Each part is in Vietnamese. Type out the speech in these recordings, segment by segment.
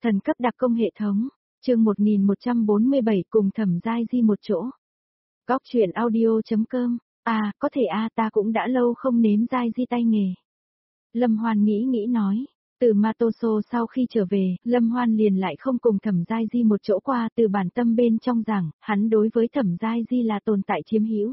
Thần cấp đặc công hệ thống, chương 1147 cùng Thẩm Giai Di một chỗ. Góc truyện audio.com, có thể ta cũng đã lâu không nếm Giai Di tay nghề. Lâm Hoan nghĩ nói, từ Matoso sau khi trở về, Lâm Hoan liền lại không cùng Thẩm Giai Di một chỗ qua, từ bản tâm bên trong rằng, hắn đối với Thẩm Giai Di là tồn tại chiếm hữu.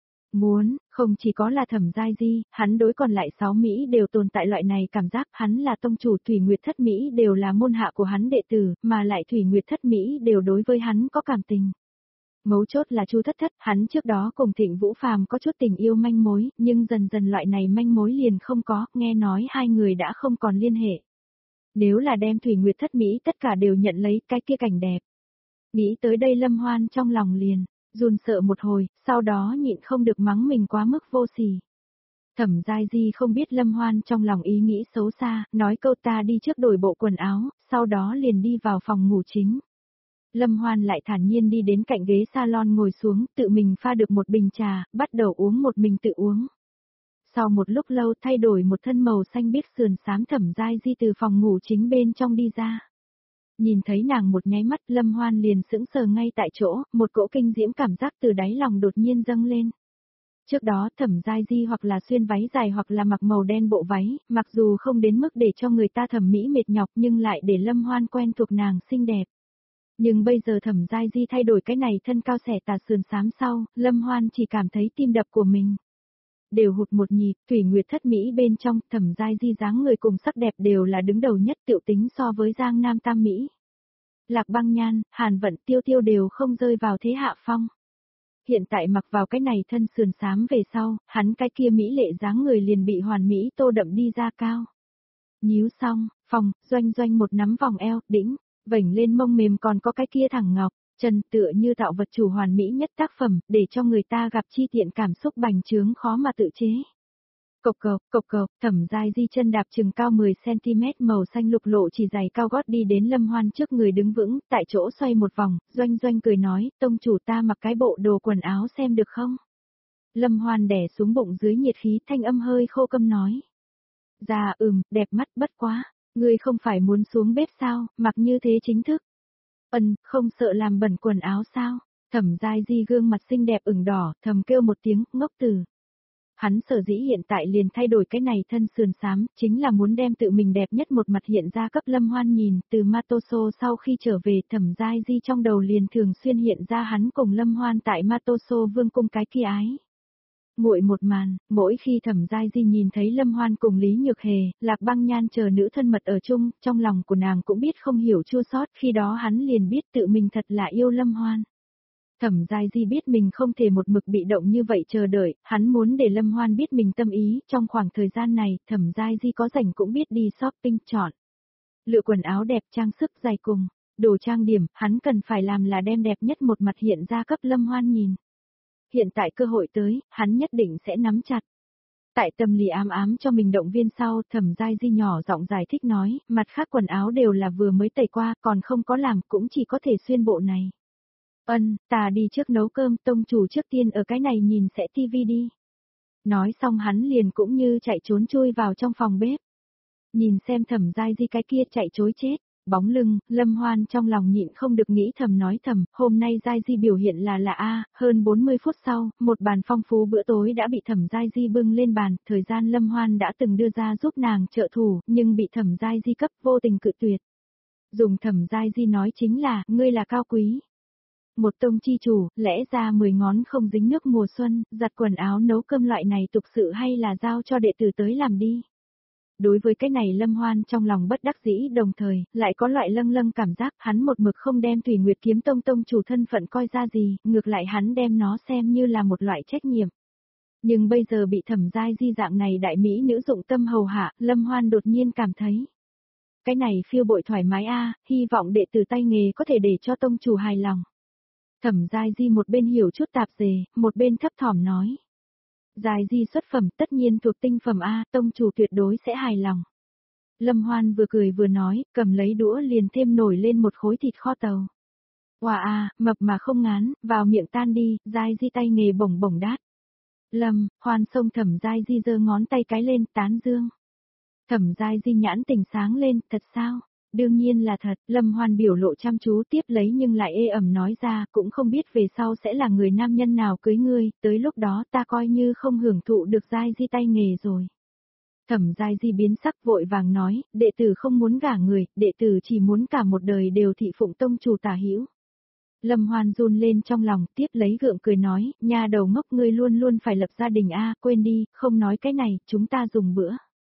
Muốn, không chỉ có là Thẩm Giai Di, hắn đối còn lại 6 Mỹ đều tồn tại loại này cảm giác, hắn là tông chủ, Thủy Nguyệt Thất Mỹ đều là môn hạ của hắn đệ tử, mà lại Thủy Nguyệt Thất Mỹ đều đối với hắn có cảm tình. Mấu chốt là Chu Thất Thất, hắn trước đó cùng Thịnh Vũ Phàm có chút tình yêu manh mối, nhưng dần dần loại này manh mối liền không có, nghe nói hai người đã không còn liên hệ. Nếu là đem Thủy Nguyệt Thất Mỹ tất cả đều nhận lấy, cái kia cảnh đẹp. Nghĩ tới đây Lâm Hoan trong lòng liền run sợ một hồi, sau đó nhịn không được mắng mình quá mức vô sỉ. Thẩm Giai Di không biết Lâm Hoan trong lòng ý nghĩ xấu xa, nói câu ta đi trước đổi bộ quần áo, sau đó liền đi vào phòng ngủ chính. Lâm Hoan lại thản nhiên đi đến cạnh ghế salon ngồi xuống, tự mình pha được một bình trà, bắt đầu uống một mình tự uống. Sau một lúc lâu thay đổi một thân màu xanh biếc sườn xám Thẩm Giai Di từ phòng ngủ chính bên trong đi ra. Nhìn thấy nàng một nháy mắt Lâm Hoan liền sững sờ ngay tại chỗ, một cỗ kinh diễm cảm giác từ đáy lòng đột nhiên dâng lên. Trước đó Thẩm Giai Di hoặc là xuyên váy dài hoặc là mặc màu đen bộ váy, mặc dù không đến mức để cho người ta thẩm mỹ mệt nhọc nhưng lại để Lâm Hoan quen thuộc nàng xinh đẹp. Nhưng bây giờ Thẩm Giai Di thay đổi cái này thân cao xẻ tà sườn xám sau, Lâm Hoan chỉ cảm thấy tim đập của mình đều hụt một nhịp. Thủy Nguyệt Thất Mỹ bên trong, Thẩm Giai Di dáng người cùng sắc đẹp đều là đứng đầu nhất, tiểu tính so với Giang Nam Tam Mỹ. Lạc Băng Nhan, Hàn Vận, Tiêu Tiêu đều không rơi vào thế hạ phong. Hiện tại mặc vào cái này thân sườn xám về sau, hắn cái kia mỹ lệ dáng người liền bị hoàn mỹ tô đậm đi ra cao. Nhíu xong, doanh doanh một nắm vòng eo, đĩnh, vểnh lên mông mềm còn có cái kia thẳng ngọc, chân tựa như tạo vật chủ hoàn mỹ nhất tác phẩm, để cho người ta gặp chi tiện cảm xúc bành trướng khó mà tự chế. Cộc cộc, Thẩm Giai Di chân đạp chừng cao 10cm màu xanh lục lộ chỉ giày cao gót đi đến Lâm Hoan trước người đứng vững, tại chỗ xoay một vòng, doanh doanh cười nói, tông chủ ta mặc cái bộ đồ quần áo xem được không? Lâm Hoan đè xuống bụng dưới nhiệt khí thanh âm hơi khô câm nói. Dạ đẹp mắt bất quá, ngươi không phải muốn xuống bếp sao, mặc như thế chính thức. Không sợ làm bẩn quần áo sao? Thẩm Giai Di gương mặt xinh đẹp ửng đỏ, thầm kêu một tiếng, ngốc tử. Hắn sở dĩ hiện tại liền thay đổi cái này thân sườn xám, chính là muốn đem tự mình đẹp nhất một mặt hiện ra cấp Lâm Hoan nhìn, từ Matoso sau khi trở về Thẩm Giai Di trong đầu liền thường xuyên hiện ra hắn cùng Lâm Hoan tại Matoso vương cung cái kia ái. Nguội một màn, mỗi khi Thẩm Giai Di nhìn thấy Lâm Hoan cùng Lý Nhược Hề, Lạc Băng Nhan chờ nữ thân mật ở chung, trong lòng của nàng cũng biết không hiểu chua xót, khi đó hắn liền biết tự mình thật là yêu Lâm Hoan. Thẩm Giai Di biết mình không thể một mực bị động như vậy chờ đợi, hắn muốn để Lâm Hoan biết mình tâm ý, trong khoảng thời gian này, Thẩm Giai Di có rảnh cũng biết đi shopping chọn. Lựa quần áo đẹp trang sức dài cùng, đồ trang điểm, hắn cần phải làm là đem đẹp nhất một mặt hiện ra cấp Lâm Hoan nhìn. Hiện tại cơ hội tới, hắn nhất định sẽ nắm chặt. Tại tâm lý ám cho mình động viên sau, Thẩm Giai Di nhỏ giọng giải thích nói, mặt khác quần áo đều là vừa mới tẩy qua, còn không có làm, cũng chỉ có thể xuyên bộ này. Ta đi trước nấu cơm, tông chủ trước tiên ở cái này nhìn sẽ tivi đi. Nói xong hắn liền cũng như chạy trốn chui vào trong phòng bếp. Nhìn xem Thẩm Giai Di cái kia chạy trối chết, bóng lưng, Lâm Hoan trong lòng nhịn không được nghĩ thầm nói thầm, hôm nay Giai Di biểu hiện là hơn 40 phút sau, một bàn phong phú bữa tối đã bị Thẩm Giai Di bưng lên bàn, thời gian Lâm Hoan đã từng đưa ra giúp nàng trợ thủ, nhưng bị Thẩm Giai Di cấp vô tình cự tuyệt. Dùng Thẩm Giai Di nói chính là, ngươi là cao quý. Một tông chi chủ, lẽ ra 10 ngón không dính nước mùa xuân, giặt quần áo nấu cơm loại này tục sự hay là giao cho đệ tử tới làm đi. Đối với cái này Lâm Hoan trong lòng bất đắc dĩ đồng thời, lại có loại lâng cảm giác hắn một mực không đem Thủy Nguyệt Kiếm Tông tông chủ thân phận coi ra gì, ngược lại hắn đem nó xem như là một loại trách nhiệm. Nhưng bây giờ bị Thẩm Giai Di dạng này đại mỹ nữ dụng tâm hầu hạ, Lâm Hoan đột nhiên cảm thấy. Cái này phiêu bội thoải mái hy vọng đệ tử tay nghề có thể để cho tông chủ hài lòng. Thẩm Giai Di một bên hiểu chút tạp dề, một bên thấp thỏm nói. Giai Di xuất phẩm tất nhiên thuộc tinh phẩm tông chủ tuyệt đối sẽ hài lòng. Lâm Hoan vừa cười vừa nói, cầm lấy đũa liền thêm nổi lên một khối thịt kho tàu. Wow mập mà không ngán, vào miệng tan đi, Giai Di tay nghề bổng bổng đát. Lâm Hoan xông Thẩm Giai Di giơ ngón tay cái lên, tán dương. Thẩm Giai Di nhãn tỉnh sáng lên, thật sao? Đương nhiên là thật, Lâm Hoan biểu lộ chăm chú tiếp lấy nhưng lại ê ẩm nói ra, cũng không biết về sau sẽ là người nam nhân nào cưới ngươi, tới lúc đó ta coi như không hưởng thụ được giai di tay nghề rồi. Thẩm giai di biến sắc vội vàng nói, đệ tử không muốn gả người, đệ tử chỉ muốn cả một đời đều thị phụng tông chủ Tả Hữu. Lâm Hoan run lên trong lòng, tiếp lấy gượng cười nói, nha đầu ngốc ngươi luôn luôn phải lập gia đình a, quên đi, không nói cái này, chúng ta dùng bữa.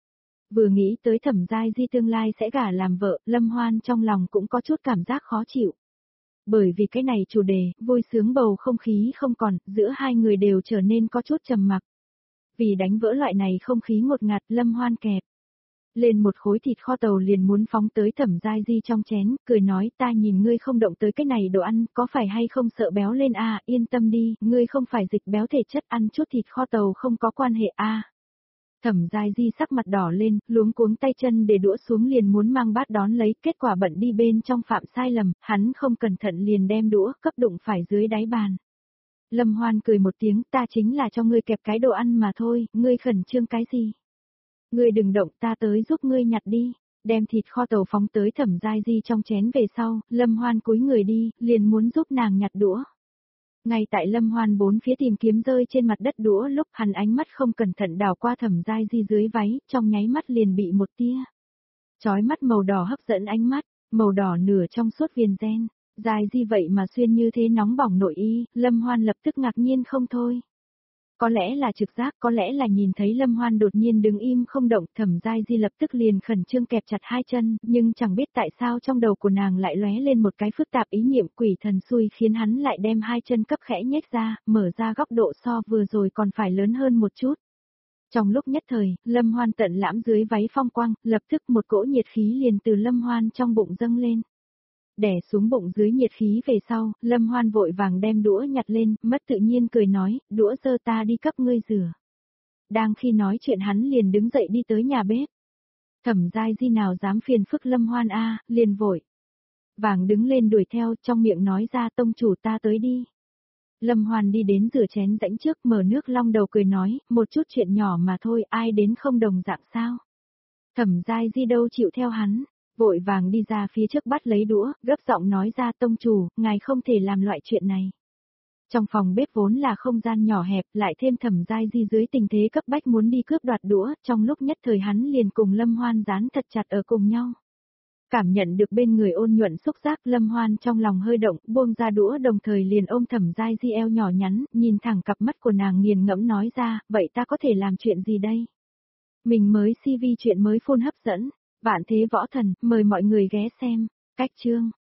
Vừa nghĩ tới Thẩm giai di tương lai sẽ gả làm vợ, Lâm Hoan trong lòng cũng có chút cảm giác khó chịu. Bởi vì cái này chủ đề, vui sướng bầu không khí không còn, giữa hai người đều trở nên có chút trầm mặc. Vì đánh vỡ loại này không khí ngột ngạt, Lâm Hoan kẹp lên một khối thịt kho tàu liền muốn phóng tới Thẩm giai di trong chén, cười nói ta nhìn ngươi không động tới cái này đồ ăn, có phải hay không sợ béo lên a? Yên tâm đi, ngươi không phải dịch béo thể chất, ăn chút thịt kho tàu không có quan hệ a. Thẩm giai di sắc mặt đỏ lên, luống cuống tay chân để đũa xuống liền muốn mang bát đón lấy, kết quả bận đi bên trong phạm sai lầm, hắn không cẩn thận liền đem đũa cấp đụng phải dưới đáy bàn. Lâm Hoan cười một tiếng, ta chính là cho ngươi kẹp cái đồ ăn mà thôi, ngươi khẩn trương cái gì? Ngươi đừng động, ta tới giúp ngươi nhặt đi. Đem thịt kho tàu phóng tới Thẩm giai di trong chén về sau, Lâm Hoan cúi người đi, liền muốn giúp nàng nhặt đũa. Ngay tại Lâm Hoan bốn phía tìm kiếm rơi trên mặt đất đũa lúc hắn ánh mắt không cẩn thận đảo qua Thẩm giai di dưới váy, trong nháy mắt liền bị một tia chói mắt màu đỏ hấp dẫn ánh mắt, màu đỏ nửa trong suốt viền ren. Giai di vậy mà xuyên như thế nóng bỏng nội y, Lâm Hoan lập tức ngạc nhiên không thôi. Có lẽ là trực giác, có lẽ là nhìn thấy Lâm Hoan đột nhiên đứng im không động, Thẩm giai di lập tức liền khẩn trương kẹp chặt hai chân, nhưng chẳng biết tại sao trong đầu của nàng lại lóe lên một cái phức tạp ý niệm quỷ thần xui khiến hắn lại đem hai chân cấp khẽ nhếch ra, mở ra góc độ so vừa rồi còn phải lớn hơn một chút. Trong lúc nhất thời, Lâm Hoan tận lãm dưới váy phong quang, lập tức một cỗ nhiệt khí liền từ Lâm Hoan trong bụng dâng lên. Đè xuống bụng dưới nhiệt khí về sau, Lâm Hoan vội vàng đem đũa nhặt lên, mất tự nhiên cười nói, đũa dơ ta đi cấp ngươi rửa. Đang khi nói chuyện hắn liền đứng dậy đi tới nhà bếp. Thẩm giai di nào dám phiền phức Lâm Hoan a, liền vội vàng đứng lên đuổi theo, trong miệng nói ra tông chủ ta tới đi. Lâm Hoan đi đến rửa chén rãnh trước, mở nước long đầu cười nói, một chút chuyện nhỏ mà thôi, ai đến không đồng dạng sao. Thẩm giai di đâu chịu theo hắn. Vội vàng đi ra phía trước bắt lấy đũa, gấp giọng nói ra tông chủ, ngài không thể làm loại chuyện này. Trong phòng bếp vốn là không gian nhỏ hẹp, lại thêm Thẩm giai di dưới tình thế cấp bách muốn đi cướp đoạt đũa, trong lúc nhất thời hắn liền cùng Lâm Hoan dán thật chặt ở cùng nhau. Cảm nhận được bên người ôn nhuận xúc giác, Lâm Hoan trong lòng hơi động, buông ra đũa đồng thời liền ôm Thẩm giai di eo nhỏ nhắn, nhìn thẳng cặp mắt của nàng nghiền ngẫm nói ra, vậy ta có thể làm chuyện gì đây? Mình mới CV chuyện mới phun hấp dẫn. Vạn Thế Võ Thần, mời mọi người ghé xem. Cách chương